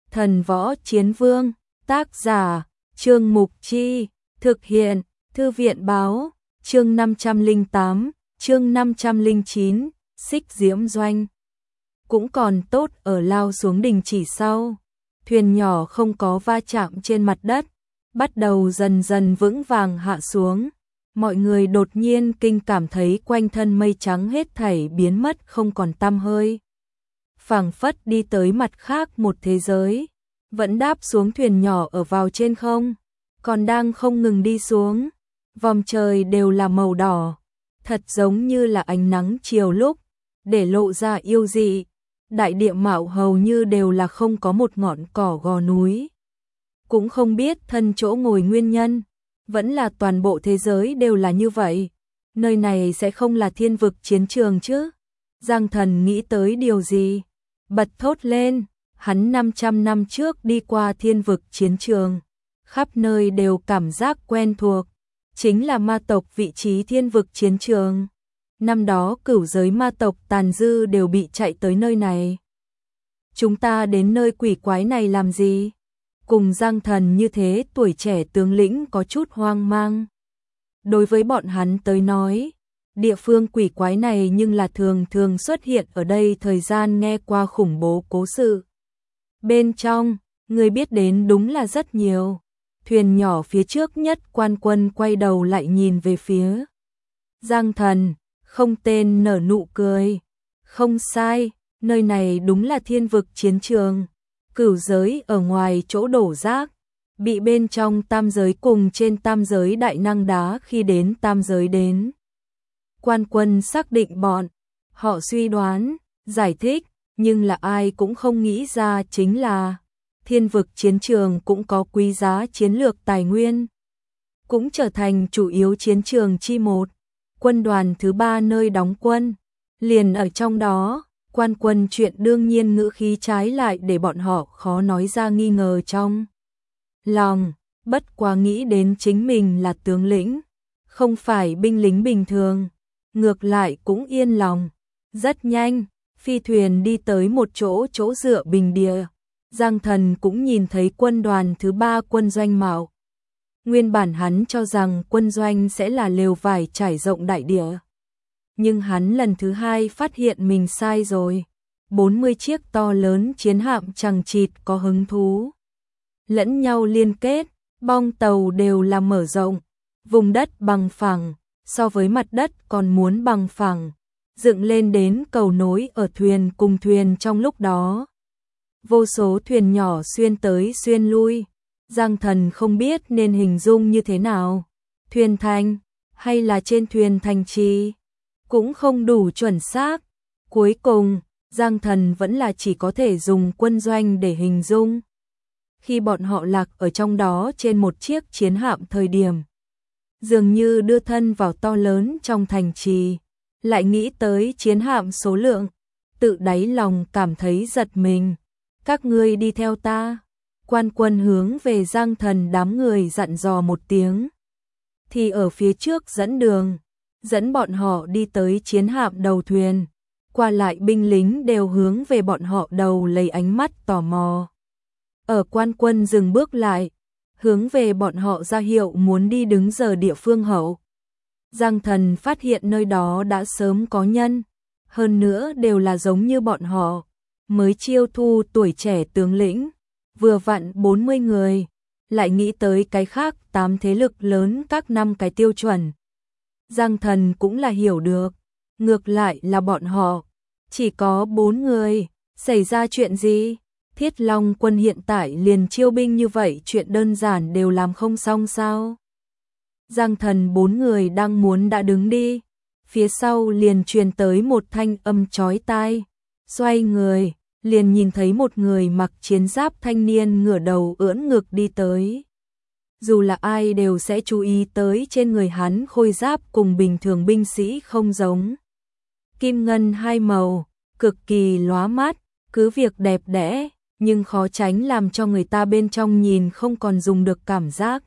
Thần Võ Chiến Vương, tác giả, Trương Mục Chi, thực hiện, Thư viện Báo, chương 508, chương 509, Xích Diễm Doanh. Cũng còn tốt ở lao xuống đình chỉ sau, thuyền nhỏ không có va chạm trên mặt đất, bắt đầu dần dần vững vàng hạ xuống. Mọi người đột nhiên kinh cảm thấy quanh thân mây trắng hết thảy biến mất không còn tăm hơi. Phảng phất đi tới mặt khác một thế giới, vẫn đáp xuống thuyền nhỏ ở vào trên không, còn đang không ngừng đi xuống. Vòm trời đều là màu đỏ, thật giống như là ánh nắng chiều lúc, để lộ ra yêu dị. Đại địa mạo hầu như đều là không có một ngọn cỏ gò núi. Cũng không biết thân chỗ ngồi nguyên nhân, vẫn là toàn bộ thế giới đều là như vậy. Nơi này sẽ không là thiên vực chiến trường chứ? Giang Thần nghĩ tới điều gì? Bật thốt lên, hắn 500 năm trước đi qua thiên vực chiến trường, khắp nơi đều cảm giác quen thuộc, chính là ma tộc vị trí thiên vực chiến trường. Năm đó cửu giới ma tộc tàn dư đều bị chạy tới nơi này. Chúng ta đến nơi quỷ quái này làm gì? Cùng Giang Thần như thế tuổi trẻ tướng lĩnh có chút hoang mang. Đối với bọn hắn tới nói, địa phương quỷ quái này nhưng là thường thường xuất hiện ở đây, thời gian nghe qua khủng bố cố sự. Bên trong, người biết đến đúng là rất nhiều. Thuyền nhỏ phía trước nhất Quan Quân quay đầu lại nhìn về phía Giang Thần, không tên nở nụ cười. Không sai, nơi này đúng là thiên vực chiến trường. Cửu giới ở ngoài chỗ đổ rác, bị bên trong tam giới cùng trên tam giới đại năng đá khi đến tam giới đến. Quan Quân xác định bọn họ suy đoán, giải thích, nhưng là ai cũng không nghĩ ra chính là thiên vực chiến trường cũng có quý giá chiến lược tài nguyên, cũng trở thành chủ yếu chiến trường chi một. Quân đoàn thứ 3 nơi đóng quân, liền ở trong đó. Quan Quân chuyện đương nhiên ngữ khí trái lại để bọn họ khó nói ra nghi ngờ trong lòng, bất quá nghĩ đến chính mình là tướng lĩnh, không phải binh lính bình thường, ngược lại cũng yên lòng. Rất nhanh, phi thuyền đi tới một chỗ dựa bình địa, Giang Thần cũng nhìn thấy quân đoàn thứ 3 quân doanh mạo. Nguyên bản hắn cho rằng quân doanh sẽ là lều vải trải rộng đại địa. Nhưng hắn lần thứ 2 phát hiện mình sai rồi. 40 chiếc to lớn chiến hạm chằng chịt có hứng thú lẫn nhau liên kết, bong tàu đều là mở rộng, vùng đất bằng phẳng, so với mặt đất còn muốn bằng phẳng, dựng lên đến cầu nối ở thuyền cùng thuyền trong lúc đó. Vô số thuyền nhỏ xuyên tới xuyên lui, Giang Thần không biết nên hình dung như thế nào, thuyền thành hay là trên thuyền thành trì, cũng không đủ chuẩn xác. Cuối cùng, Giang Thần vẫn là chỉ có thể dùng quân doanh để hình dung. Khi bọn họ lạc ở trong đó trên một chiếc chiến hạm thời điểm, dường như đưa thân vào to lớn trong thành trì, lại nghĩ tới chiến hạm số lượng, tự đáy lòng cảm thấy giật mình. Các ngươi đi theo ta. Quan Quân hướng về Giang Thần đám người dặn dò một tiếng, thì ở phía trước dẫn đường, dẫn bọn họ đi tới chiến hạm đầu thuyền. Qua lại binh lính đều hướng về bọn họ đầu lấy ánh mắt tò mò. Ở Quan Quân dừng bước lại, hướng về bọn họ ra hiệu muốn đi đứng giờ địa phương hậu. Giang Thần phát hiện nơi đó đã sớm có nhân, hơn nữa đều là giống như bọn họ, mới chiêu thu tuổi trẻ tướng lĩnh, vừa vặn 40 người, lại nghĩ tới cái khác 8 thế lực lớn các 5 cái tiêu chuẩn. Giang Thần cũng là hiểu được, ngược lại là bọn họ chỉ có 4 người, xảy ra chuyện gì? Thiết Long quân hiện tại liền chiêu binh như vậy, chuyện đơn giản đều làm không xong sao? Giang Thần 4 người đang muốn đã đứng đi, phía sau liền truyền tới một thanh âm chói tai, xoay người, liền nhìn thấy một người mặc chiến giáp thanh niên ngửa đầu ưỡn ngực đi tới. Dù là ai đều sẽ chú ý tới trên người hắn khôi giáp cùng bình thường binh sĩ không giống. Kim ngân hai màu, cực kỳ lóa mắt, cứ việc đẹp đẽ, nhưng khó tránh làm cho người ta bên trong nhìn không còn dùng được cảm giác.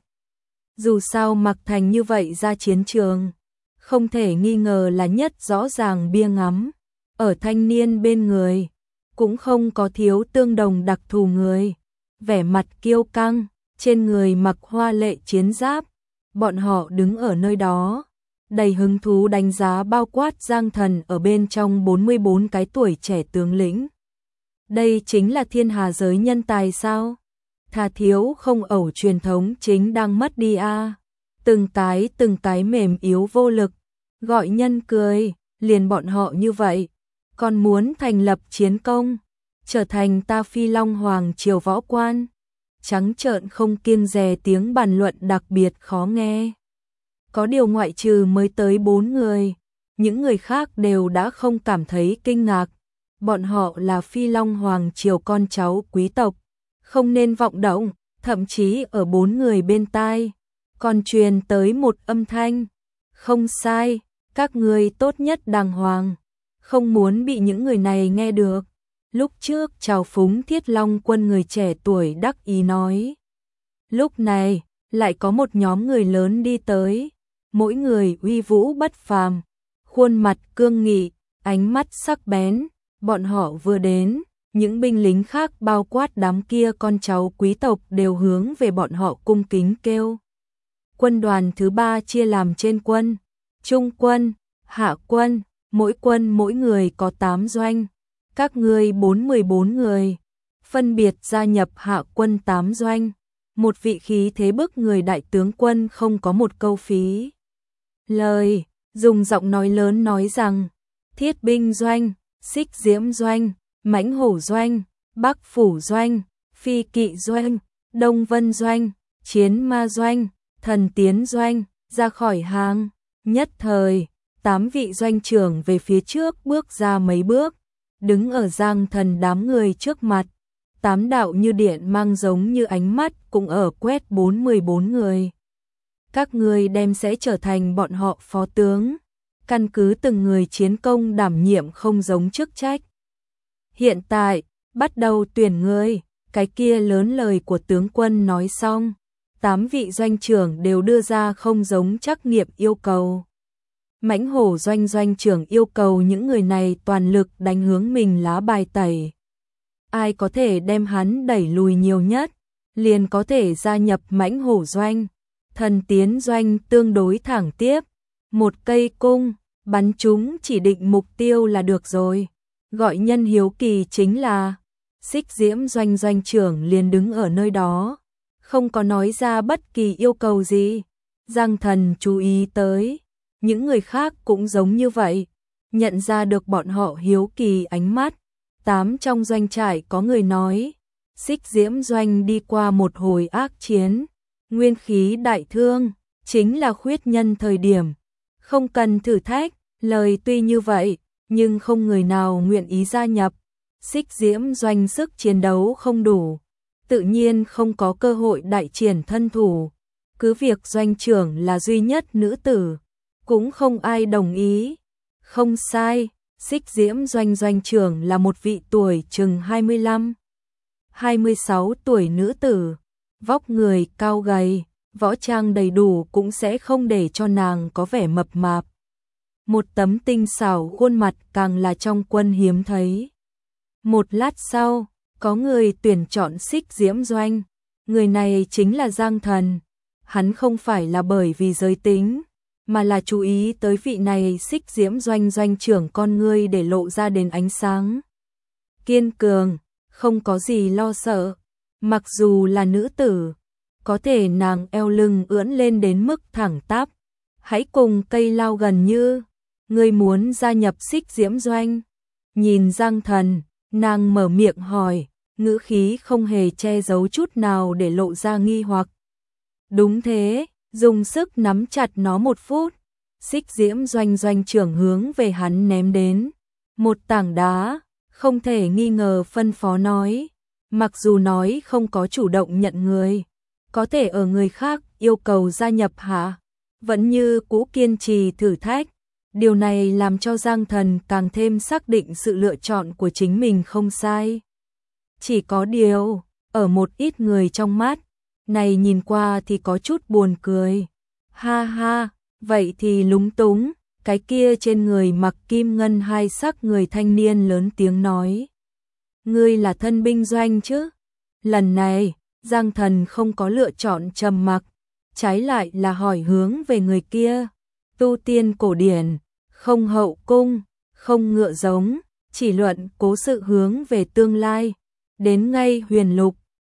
Dù sao mặc thành như vậy ra chiến trường, không thể nghi ngờ là nhất rõ ràng bia ngắm. Ở thanh niên bên người, cũng không có thiếu tương đồng đặc thù người, vẻ mặt kiêu căng, trên người mặc hoa lệ chiến giáp. Bọn họ đứng ở nơi đó, đầy hứng thú đánh giá bao quát Giang Thần ở bên trong 44 cái tuổi trẻ tướng lĩnh. Đây chính là thiên hà giới nhân tài sao? Thà thiếu không ẩu truyền thống chính đang mất đi a. Từng cái mềm yếu vô lực, gọi nhân cười, liền bọn họ như vậy, còn muốn thành lập chiến công, trở thành ta Phi Long Hoàng triều võ quan. Trắng trợn không kiêng dè tiếng bàn luận đặc biệt khó nghe. Có điều ngoại trừ mới tới 4 người, những người khác đều đã không cảm thấy kinh ngạc. Bọn họ là Phi Long Hoàng triều con cháu quý tộc, không nên vọng động, thậm chí ở 4 người bên tai còn truyền tới một âm thanh. Không sai, các ngươi tốt nhất đàng hoàng, không muốn bị những người này nghe được. Lúc trước trào phúng Thiết Long quân người trẻ tuổi đắc ý nói. Lúc này, lại có một nhóm người lớn đi tới, mỗi người uy vũ bất phàm, khuôn mặt cương nghị, ánh mắt sắc bén. Bọn họ vừa đến, những binh lính khác bao quát đám kia con cháu quý tộc đều hướng về bọn họ cung kính kêu. Quân đoàn thứ 3 chia làm trên quân, trung quân, hạ quân, mỗi quân mỗi người có 8 doanh. Các ngươi 44 người, phân biệt gia nhập hạ quân 8 doanh. Một vị khí thế bức người đại tướng quân không có một câu phí lời, dùng giọng nói lớn nói rằng: Thiết binh doanh, Xích Diễm doanh, Mãnh Hổ doanh, Bắc Phủ doanh, Phi Kỵ doanh, Đông Vân doanh, Chiến Ma doanh, Thần Tiến doanh, ra khỏi hàng. Nhất thời, 8 vị doanh trưởng về phía trước bước ra mấy bước, đứng ở Giang Thần đám người trước mặt. 8 đạo như điện mang giống như ánh mắt cũng ở quét 44 người. Các ngươi đem sẽ trở thành bọn họ phó tướng, căn cứ từng người chiến công đảm nhiệm không giống chức trách. Hiện tại, bắt đầu tuyển người. Cái kia lớn lời của tướng quân nói xong, 8 vị doanh trưởng đều đưa ra không giống trắc nghiệm yêu cầu. Mãnh Hổ doanh doanh trưởng yêu cầu những người này toàn lực đánh hướng mình lá bài tẩy. Ai có thể đem hắn đẩy lùi nhiều nhất, liền có thể gia nhập Mãnh Hổ doanh. Thần Tiến doanh tương đối thẳng tiếp, một cây cung, bắn chúng chỉ định mục tiêu là được rồi. Gọi nhân hiếu kỳ chính là, Xích Diễm doanh doanh trưởng liền đứng ở nơi đó, không có nói ra bất kỳ yêu cầu gì. Giang Thần chú ý tới, những người khác cũng giống như vậy, nhận ra được bọn họ hiếu kỳ ánh mắt. 8 trong doanh trại có người nói, Xích Diễm doanh đi qua một hồi ác chiến, nguyên khí đại thương, chính là khuyết nhân thời điểm, không cần thử thách. Lời tuy như vậy, nhưng không người nào nguyện ý gia nhập. Xích Diễm doanh sức chiến đấu không đủ, tự nhiên không có cơ hội đại triển thân thủ. Cứ việc doanh trưởng là duy nhất nữ tử, cũng không ai đồng ý. Không sai, Xích Diễm doanh doanh trưởng là một vị tuổi chừng 25, 26 tuổi nữ tử, vóc người cao gầy, võ trang đầy đủ cũng sẽ không để cho nàng có vẻ mập mạp. Một tấm tinh xảo khuôn mặt càng là trong quân hiếm thấy. Một lát sau, có người tuyển chọn Xích Diễm doanh. Người này chính là Giang Thần. Hắn không phải là bởi vì giới tính, mà là chú ý tới vị này Xích Diễm doanh doanh trưởng con ngươi để lộ ra đến ánh sáng. Kiên cường, không có gì lo sợ. Mặc dù là nữ tử, có thể nàng eo lưng ưỡn lên đến mức thẳng tắp. Hãy cùng cây lao gần như. Ngươi muốn gia nhập Xích Diễm doanh. Nhìn Giang Thần, nàng mở miệng hỏi, ngữ khí không hề che giấu chút nào để lộ ra nghi hoặc. Đúng thế, dùng sức nắm chặt nó một phút. Xích Diễm doanh doanh trưởng hướng về hắn ném đến một tảng đá, không thể nghi ngờ phân phó nói. Mặc dù nói không có chủ động nhận người, có thể ở người khác yêu cầu gia nhập hạ, vẫn như cũ kiên trì thử thách. Điều này làm cho Giang Thần càng thêm xác định sự lựa chọn của chính mình không sai. Chỉ có điều, ở một ít người trong mắt, này nhìn qua thì có chút buồn cười. Ha ha, vậy thì lúng túng. Cái kia trên người mặc kim ngân hai sắc người thanh niên lớn tiếng nói. Ngươi là thân binh doanh chứ? Lần này, Giang Thần không có lựa chọn trầm mặc, trái lại là hỏi hướng về người kia. Tu tiên cổ điển, không hậu cung, không ngựa giống, chỉ luận cố sự hướng về tương lai. Đến ngay Huyền Lục,